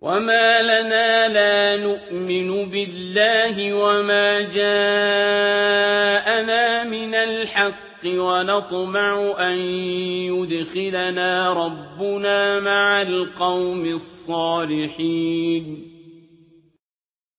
وَمَا لَنَا لَا نُؤْمِنُ بِاللَّهِ وَمَا جَاءَنَا مِنَ الْحَقِّ وَنَطْمَعُ أَن يُدْخِلَنَا رَبُّنَا مَعَ الْقَوْمِ الصَّالِحِينَ